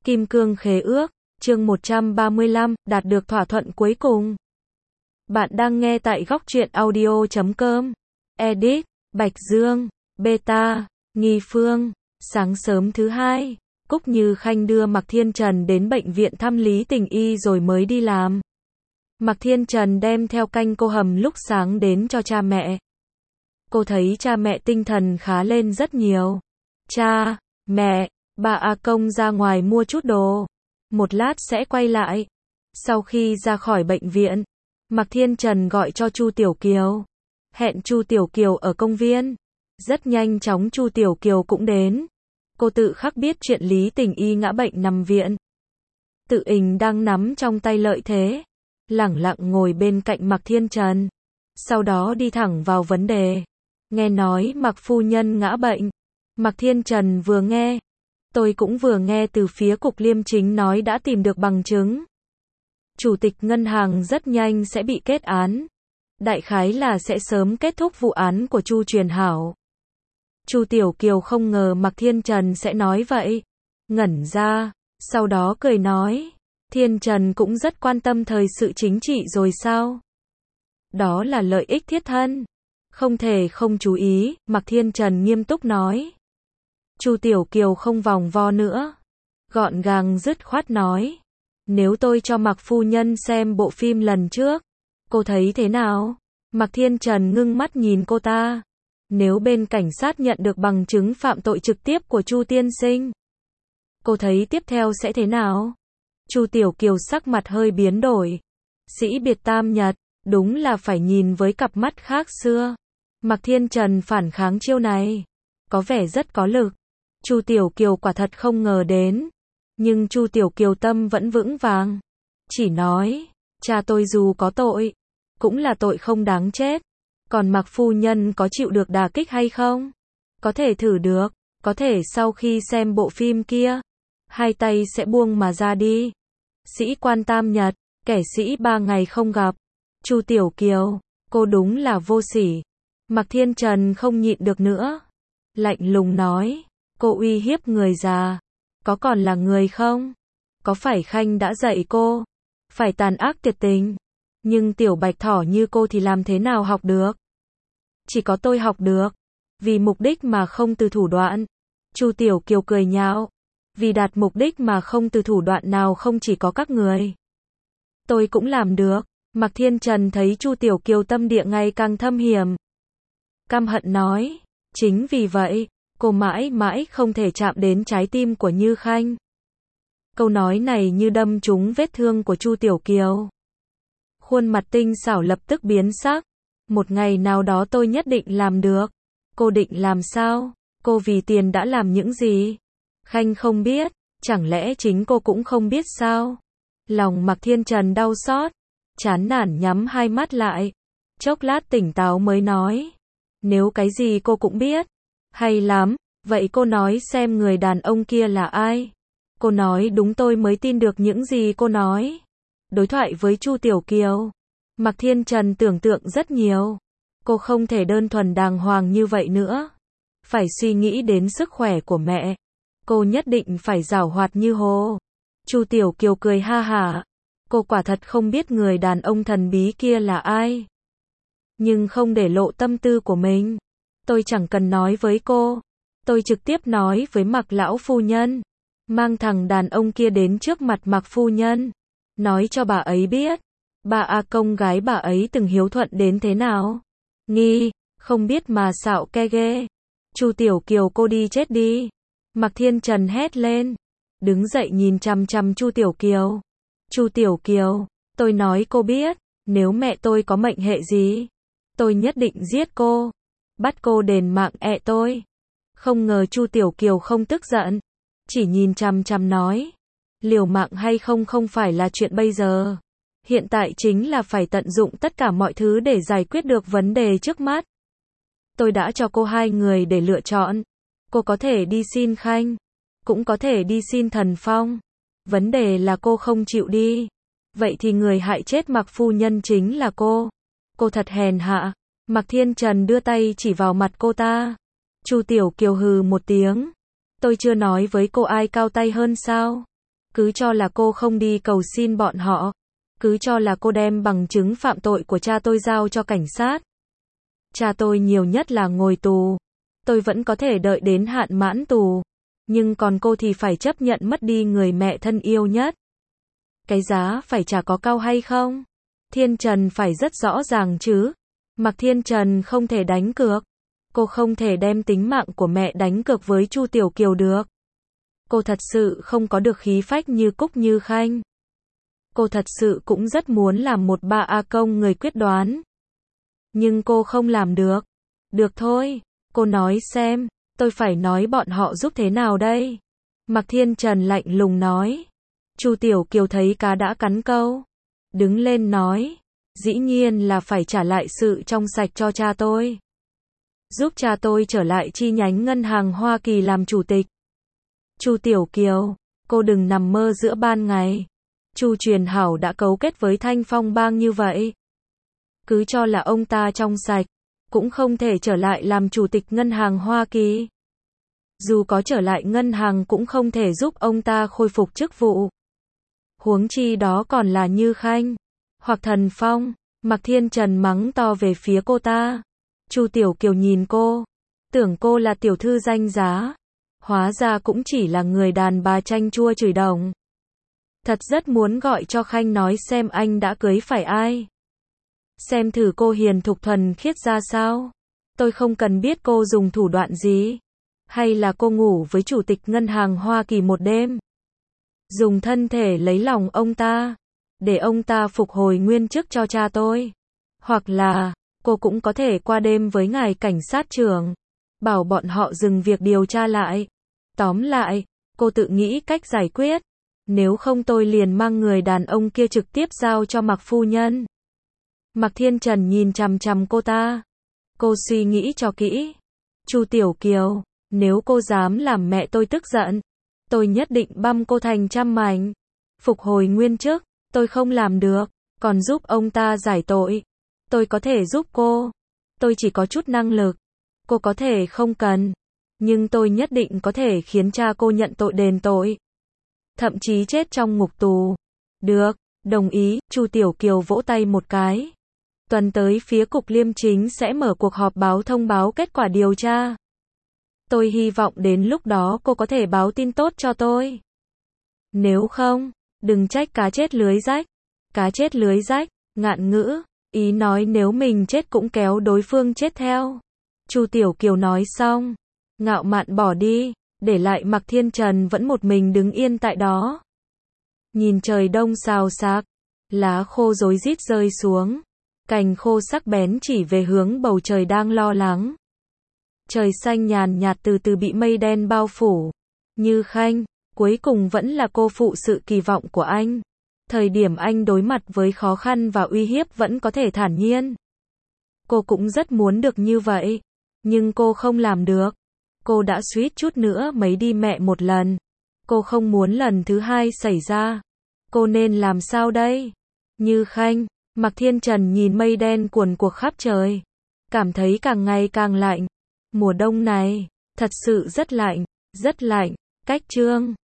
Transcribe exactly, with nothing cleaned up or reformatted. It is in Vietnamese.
Kim Cương Khế Ước, chương một trăm ba mươi lăm, đạt được thỏa thuận cuối cùng. Bạn đang nghe tại góc truyện audio chấm com. Edit, Bạch Dương, Beta, Nghi Phương. Sáng sớm thứ hai, Cúc Như Khanh đưa Mạc Thiên Trần đến bệnh viện thăm Lý Tình Y rồi mới đi làm. Mạc Thiên Trần đem theo canh cô hầm lúc sáng đến cho cha mẹ. Cô thấy cha mẹ tinh thần khá lên rất nhiều. Cha, mẹ, bà A Công ra ngoài mua chút đồ. Một lát sẽ quay lại. Sau khi ra khỏi bệnh viện, Mạc Thiên Trần gọi cho Chu Tiểu Kiều. Hẹn Chu Tiểu Kiều ở công viên. Rất nhanh chóng Chu Tiểu Kiều cũng đến. Cô tự khắc biết chuyện Lý Tình Y ngã bệnh nằm viện. Tự Ình đang nắm trong tay lợi thế, lẳng lặng ngồi bên cạnh Mạc Thiên Trần. Sau đó đi thẳng vào vấn đề. Nghe nói Mạc phu nhân ngã bệnh. Mạc Thiên Trần vừa nghe, tôi cũng vừa nghe từ phía Cục Liêm Chính nói đã tìm được bằng chứng. Chủ tịch ngân hàng rất nhanh sẽ bị kết án. Đại khái là sẽ sớm kết thúc vụ án của Chu Truyền Hảo. Chu Tiểu Kiều không ngờ Mạc Thiên Trần sẽ nói vậy. Ngẩn ra, sau đó cười nói, Thiên Trần cũng rất quan tâm thời sự chính trị rồi sao? Đó là lợi ích thiết thân. Không thể không chú ý, Mạc Thiên Trần nghiêm túc nói. Chu Tiểu Kiều không vòng vo nữa. Gọn gàng dứt khoát nói. Nếu tôi cho Mạc phu nhân xem bộ phim lần trước, cô thấy thế nào? Mạc Thiên Trần ngưng mắt nhìn cô ta. Nếu bên cảnh sát nhận được bằng chứng phạm tội trực tiếp của Chu tiên sinh, cô thấy tiếp theo sẽ thế nào? Chu Tiểu Kiều sắc mặt hơi biến đổi. Sĩ biệt tam nhật, đúng là phải nhìn với cặp mắt khác xưa. Mạc Thiên Trần phản kháng chiêu này, có vẻ rất có lực. Chu Tiểu Kiều quả thật không ngờ đến. Nhưng Chu Tiểu Kiều tâm vẫn vững vàng. Chỉ nói, cha tôi dù có tội, cũng là tội không đáng chết. Còn Mạc phu nhân có chịu được đả kích hay không? Có thể thử được, có thể sau khi xem bộ phim kia, hai tay sẽ buông mà ra đi. Sĩ quan tam nhật, kẻ sĩ ba ngày không gặp. Chu Tiểu Kiều, cô đúng là vô sỉ. Mạc Thiên Trần không nhịn được nữa. Lạnh lùng nói, cô uy hiếp người già, có còn là người không? Có phải Khanh đã dạy cô phải tàn ác tuyệt tình? Nhưng tiểu bạch thỏ như cô thì làm thế nào học được? Chỉ có tôi học được. Vì mục đích mà không từ thủ đoạn. Chu Tiểu Kiều cười nhạo. Vì đạt mục đích mà không từ thủ đoạn nào không chỉ có các người. Tôi cũng làm được. Mạc Thiên Trần thấy Chu Tiểu Kiều tâm địa ngày càng thâm hiểm. Căm hận nói. Chính vì vậy, cô mãi mãi không thể chạm đến trái tim của Như Khanh. Câu nói này như đâm trúng vết thương của Chu Tiểu Kiều. Khuôn mặt tinh xảo lập tức biến sắc. Một ngày nào đó tôi nhất định làm được. Cô định làm sao? Cô vì tiền đã làm những gì? Khanh không biết, chẳng lẽ chính cô cũng không biết sao? Lòng Mạc Thiên Trần đau xót, chán nản nhắm hai mắt lại. Chốc lát tỉnh táo mới nói. Nếu cái gì cô cũng biết, hay lắm, vậy cô nói xem người đàn ông kia là ai? Cô nói đúng tôi mới tin được những gì cô nói. Đối thoại với Chu Tiểu Kiều, Mạc Thiên Trần tưởng tượng rất nhiều. Cô không thể đơn thuần đàng hoàng như vậy nữa. Phải suy nghĩ đến sức khỏe của mẹ. Cô nhất định phải giảo hoạt như hồ. Chu Tiểu Kiều cười ha hả. Cô quả thật không biết người đàn ông thần bí kia là ai. Nhưng không để lộ tâm tư của mình. Tôi chẳng cần nói với cô. Tôi trực tiếp nói với Mạc lão phu nhân. Mang thằng đàn ông kia đến trước mặt Mạc phu nhân. Nói cho bà ấy biết. Bà A Công gái bà ấy từng hiếu thuận đến thế nào. Nghi, không biết mà xạo ke ghê. Chu Tiểu Kiều cô đi chết đi. Mạc Thiên Trần hét lên. Đứng dậy nhìn chằm chằm Chu Tiểu Kiều. Chu Tiểu Kiều, tôi nói cô biết. Nếu mẹ tôi có mệnh hệ gì, tôi nhất định giết cô. Bắt cô đền mạng ẹ tôi. Không ngờ Chu Tiểu Kiều không tức giận. Chỉ nhìn chằm chằm nói. Liều mạng hay không không phải là chuyện bây giờ. Hiện tại chính là phải tận dụng tất cả mọi thứ để giải quyết được vấn đề trước mắt. Tôi đã cho cô hai người để lựa chọn. Cô có thể đi xin Khanh, cũng có thể đi xin Thần Phong. Vấn đề là cô không chịu đi. Vậy thì người hại chết Mạc phu nhân chính là cô. Cô thật hèn hạ. Mạc Thiên Trần đưa tay chỉ vào mặt cô ta. Chu Tiểu Kiều hừ một tiếng. Tôi chưa nói với cô ai cao tay hơn sao? Cứ cho là cô không đi cầu xin bọn họ. Cứ cho là cô đem bằng chứng phạm tội của cha tôi giao cho cảnh sát. Cha tôi nhiều nhất là ngồi tù. Tôi vẫn có thể đợi đến hạn mãn tù. Nhưng còn cô thì phải chấp nhận mất đi người mẹ thân yêu nhất. Cái giá phải trả có cao hay không? Thiên Trần phải rất rõ ràng chứ. Mạc Thiên Trần không thể đánh cược. Cô không thể đem tính mạng của mẹ đánh cược với Chu Tiểu Kiều được. Cô thật sự không có được khí phách như Cúc Như Khanh. Cô thật sự cũng rất muốn làm một ba A công người quyết đoán. Nhưng cô không làm được. Được thôi, cô nói xem, tôi phải nói bọn họ giúp thế nào đây? Mạc Thiên Trần lạnh lùng nói. Chu Tiểu Kiều thấy cá đã cắn câu. Đứng lên nói, dĩ nhiên là phải trả lại sự trong sạch cho cha tôi. Giúp cha tôi trở lại chi nhánh ngân hàng Hoa Kỳ làm chủ tịch. Chu Tiểu Kiều, cô đừng nằm mơ giữa ban ngày. Chu Truyền Hảo đã cấu kết với Thanh Phong bang như vậy. Cứ cho là ông ta trong sạch, cũng không thể trở lại làm chủ tịch ngân hàng Hoa Kỳ. Dù có trở lại ngân hàng cũng không thể giúp ông ta khôi phục chức vụ. Huống chi đó còn là Như Khanh, hoặc Thần Phong. Mạc Thiên Trần mắng to về phía cô ta. Chu Tiểu Kiều nhìn cô, tưởng cô là tiểu thư danh giá. Hóa ra cũng chỉ là người đàn bà chanh chua chửi đồng. Thật rất muốn gọi cho Khanh nói xem anh đã cưới phải ai. Xem thử cô hiền thục thuần khiết ra sao. Tôi không cần biết cô dùng thủ đoạn gì. Hay là cô ngủ với chủ tịch ngân hàng Hoa Kỳ một đêm. Dùng thân thể lấy lòng ông ta. Để ông ta phục hồi nguyên chức cho cha tôi. Hoặc là, cô cũng có thể qua đêm với ngài cảnh sát trưởng. Bảo bọn họ dừng việc điều tra lại. Tóm lại, cô tự nghĩ cách giải quyết. Nếu không tôi liền mang người đàn ông kia trực tiếp giao cho Mạc phu nhân. Mạc Thiên Trần nhìn chằm chằm cô ta. Cô suy nghĩ cho kỹ. Chu Tiểu Kiều, nếu cô dám làm mẹ tôi tức giận, tôi nhất định băm cô thành trăm mảnh. Phục hồi nguyên chức, tôi không làm được. Còn giúp ông ta giải tội, tôi có thể giúp cô. Tôi chỉ có chút năng lực. Cô có thể không cần. Nhưng tôi nhất định có thể khiến cha cô nhận tội đền tội. Thậm chí chết trong ngục tù. Được, đồng ý. Chu Tiểu Kiều vỗ tay một cái. Tuần tới phía Cục Liêm Chính sẽ mở cuộc họp báo thông báo kết quả điều tra. Tôi hy vọng đến lúc đó cô có thể báo tin tốt cho tôi. Nếu không, đừng trách cá chết lưới rách. Cá chết lưới rách, ngạn ngữ, ý nói nếu mình chết cũng kéo đối phương chết theo. Chu Tiểu Kiều nói xong, ngạo mạn bỏ đi, để lại Mạc Thiên Trần vẫn một mình đứng yên tại đó. Nhìn trời đông xào xạc, lá khô rối rít rơi xuống, cành khô sắc bén chỉ về hướng bầu trời đang lo lắng. Trời xanh nhàn nhạt từ từ bị mây đen bao phủ. Như Khanh, cuối cùng vẫn là cô phụ sự kỳ vọng của anh. Thời điểm anh đối mặt với khó khăn và uy hiếp vẫn có thể thản nhiên. Cô cũng rất muốn được như vậy. Nhưng cô không làm được. Cô đã suýt chút nữa mấy đi mẹ một lần. Cô không muốn lần thứ hai xảy ra. Cô nên làm sao đây? Như Khanh, Mạc Thiên Trần nhìn mây đen cuồn cuộn khắp trời. Cảm thấy càng ngày càng lạnh. Mùa đông này, thật sự rất lạnh, rất lạnh. Cách chương